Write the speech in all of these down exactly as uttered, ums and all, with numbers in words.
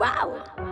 Waouh.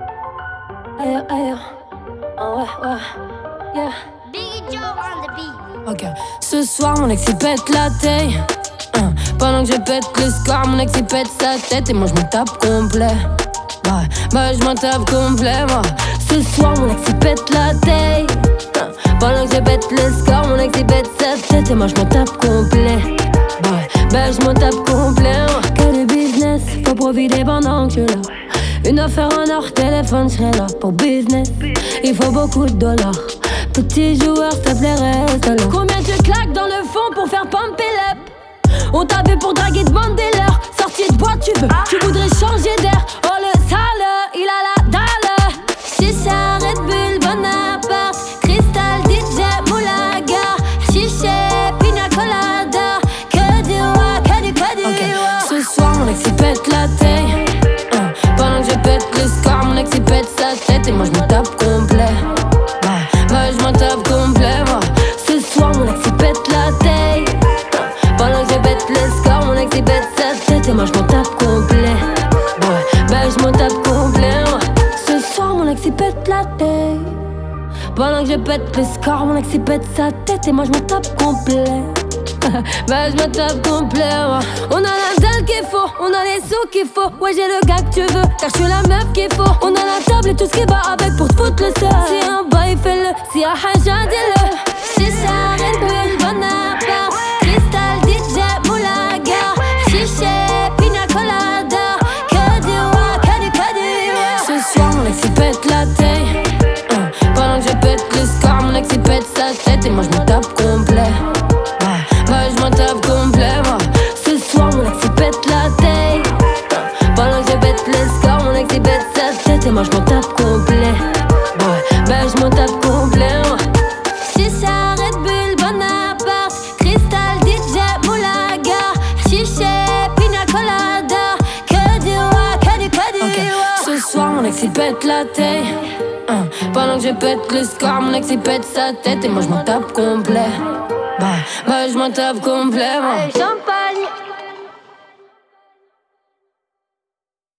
Aïe, aïe. Oh, ouais, ouais. Yeah. Biggie Joe on the beat. Ok. Ce soir, mon ex il pète la taille. Hein. Pendant que je pète le score, mon ex il pète sa tête. Et moi je m'en tape complet. Bah, bah je m'en tape complet, moi. Ce soir, mon ex il pète la taille. Hein. Pendant que je pète le score, mon ex il pète sa tête. Et moi je m'en tape complet. Bah, bah je m'en tape complet, moi. Que du business, faut profiter pendant que je suis là. Une affaire en or, téléphone, je serai là pour business. Il faut beaucoup de dollars. Petit joueur, ça plairait, reste là. Combien tu claques dans le fond pour faire pumper l'up? On t'a vu pour draguer de bande dealer. Sortie de boîte, tu veux, tu voudrais changer d'air. Oh le sale, il a la dalle. Chicha, Red Bull, Bonaparte, Cristal, D J, Moulaga, Chiché, Pina Colada. Que du roi, que du, que du okay. Roi. Ce soir, mon ex il pète la taille. Pendant que je pète le score, mon ex il pète sa tête. Et moi je m'en tape complet. Bah, bah je m'en tape complet, moi. Ce soir mon ex il pète la taille. Pendant que je pète le score, mon ex il pète sa tête. Et moi je m'en tape complet. Bah, bah je m'en tape complet, moi. Ce soir mon ex il pète la taille. Pendant que je pète le score, mon ex il pète sa tête. Et moi je m'en tape complet. Bah je me tape complet, ouais. On a la dalle qu'il faut, on a les sous qu'il faut. Ouais j'ai le gars que tu veux, car je suis la meuf qu'il faut. On a la table et tout ce qui va avec pour te foutre le seul. Si un bail fais-le, si un haja dis-le. Chicha, Red Bull, Bonaparte, Cristal, D J, Moulaga, Chiché, Pina Colada. Que du roi, que du, que du roi. Ce soir mon ex il pète la taille. hein. Pendant que je pète le score, mon ex il pète sa tête. Et moi je me tape complet. Bah je m'en tape complet, moi. Ce soir mon ex il pète la taille. Pendant que je pète le score, mon ex il pète sa tête. Et moi je m'en tape complet. Bah, bah je m'en tape complet, moi. Chicha, Red Bull, Bonaparte, Cristal, D J, Moulaga, Chiché, Pina Colada. Que du roi, que du, que du okay. Roi. Ce soir mon ex il pète la taille. hein. Pendant que je pète le score, mon ex il pète sa tête. Et moi je m'en tape complet. Bah, bah je m'en tape complet, moi.